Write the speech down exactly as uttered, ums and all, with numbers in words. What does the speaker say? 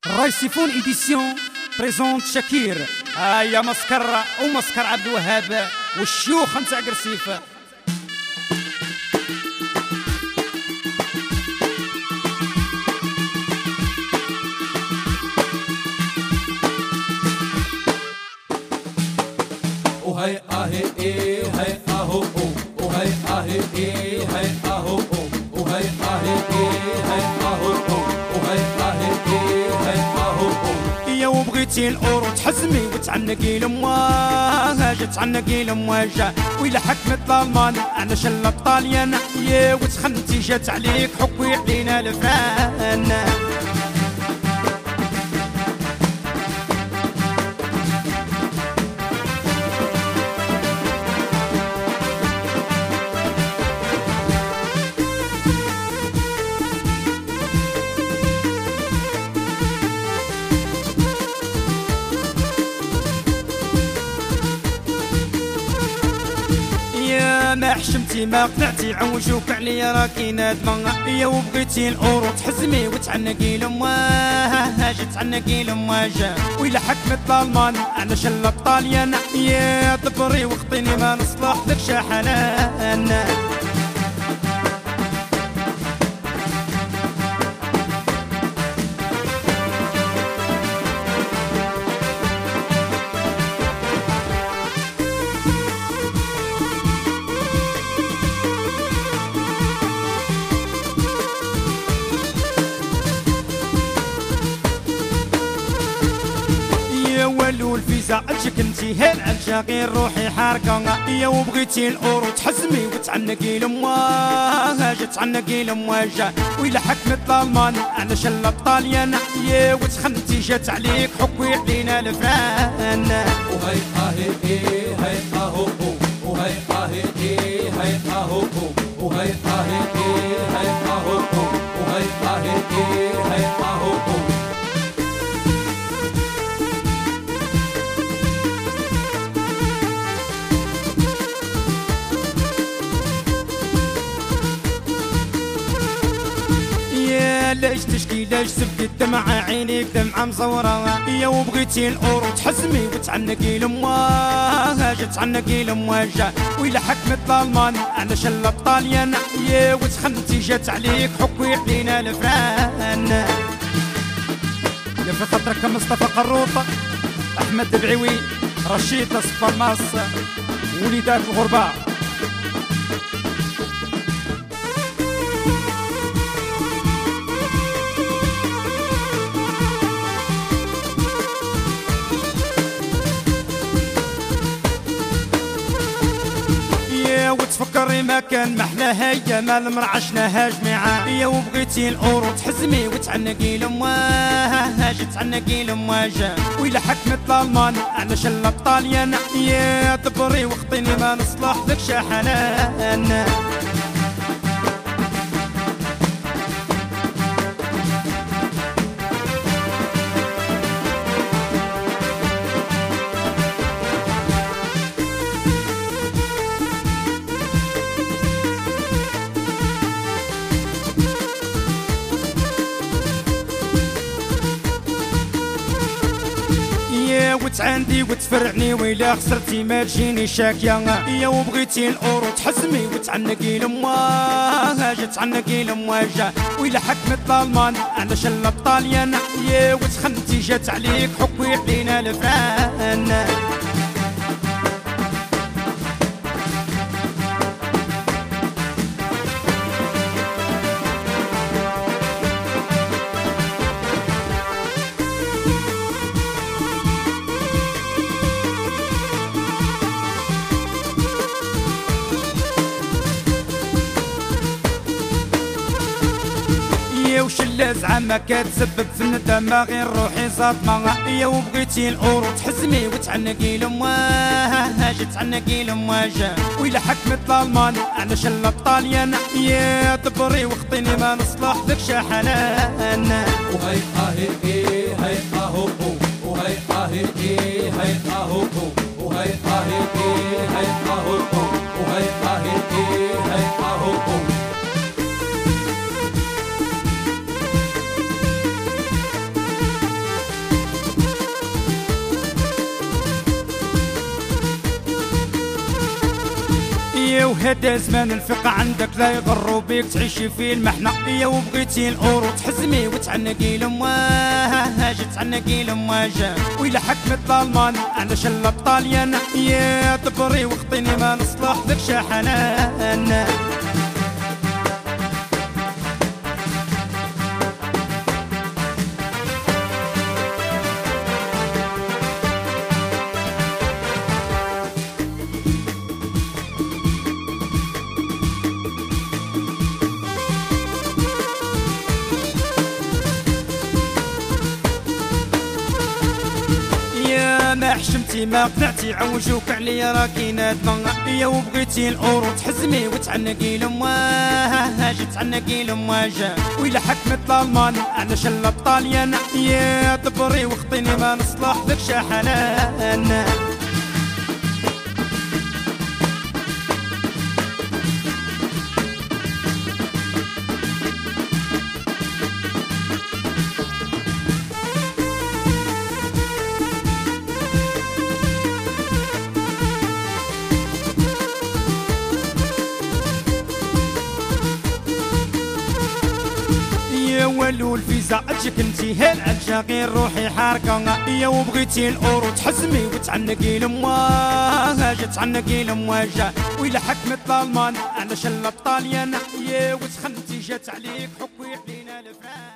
رايسيفون إديسيون بريزونت شاكير هيا مسكر ومسكر عبد الوهاب والشيوخ نتاع قرسيف. وهي اهي ايه هي اهو وهي اهي ايه هي اهو وهي اهي ايه هي اهو وهي اهي ايه هي اهو. يا وبغيتي الأورو تحزمي وتعنقي لمواها جا تعنقي لمواجا وإلا حكمت الألمان أنا شل الطاليان يا وتخنتي جات عليك حكوي علينا الفان. ما حشمتي ما قنعتي عوجوك عليا راكي نادمة يا وبغيتي الأورو تحزمي وتعنقي لمواها جا تعنقي لمواجا وإلا حكمت الألمان أنا شل الطاليان يا دبري وخطيني ما نصلح لك شحنان. ولو الفيزا أجيك انتي هل أجا غير روحي حارقة يا وبغيتي الأورو تحزمي وتعنقي لمواها جا تعنقي لمواجا وإلا حكمت الألمان أنا شل الطاليان يا وتخنتي جات عليك حكوي علينا الفان. وهي اهي ايه هي اهو وهي اهي ايه هي اهو وهي اهي ايه هي اهو وهي اهي ايه هي اهو. ليش تشكي ليش سبقي الدمعة عينيك دمعة مزورة يا وبغيتي الأورو تحزمي وتعنقي لمواها جا تعنقي لمواجا وإلا حكمت الألمان أنا شل الطاليان يا وتخنتي جات عليك حكوي علينا الفان. يا في خاطرك مصطفى قروط أحمد بعوي رشيد الصفرماس وليدات الغربة. وتفكري ما كان محلاها يا مال مرعشناها جميعا يا وبغيتي الأورو تحزمي وتعنقي لمواها جا تعنقي لمواجا وإلا حكمت الألمان أنا شل الطاليان يا دبري وخطيني ما نصلح لك شحنان. وتعاندي وتفرعني ويلا خسرتي ما تجيني شاكية يا وبغيتي الأورو تحزمي وتعنقي لمواها جا تعنقي لمواجا وإلا حكمت الألمان أنا شل الطاليان يا وتخنتي جات عليك حكوي علينا الفان. وشلا زعما كتسبب في الندامة غير روحي صدمة يا وبغيتي الأورو تحزمي وتعنقي لمواها جا تعنقي لمواجا وإلا حكمت الألمان أنا شل الطاليان يا دبري وخطيني ما نصلح لك شحنان. وهي اهي ايه هي اهو وهي اهي ايه هي اهو وهي اهي ايه هي اهو وهي اهي ايه هي اهو. يا وهذا زمان الفقه عندك لا يغروا بيك تعيشي في المحنة يا وبغيتي الأورو تحزمي وتعنقي لمواج تعنقي لمواج وإلا حكمت الألمان علاش الطاليان يا دبري وخطيني ما نصلح لك شحنان ما حشمتي ما قنعتي عوجوك عليا راكي نادمة يا وبغيتي الأورو تحزمي وتعنقي لمواج تعنقي لمواج وإلا حكمت الألمان علاش الطاليان يا دبري وخطيني ما نصلح لك شحنان ولو الفيزا اجيك انتي هل اجا غير روحي حارقة يا وبغيتي الاورو تحزمي وتعنقي لمواج تعنقي لمواج وإلا حكمت الالمان علاش الطاليان يا وتخنتي جات عليك حكوي علينا الفران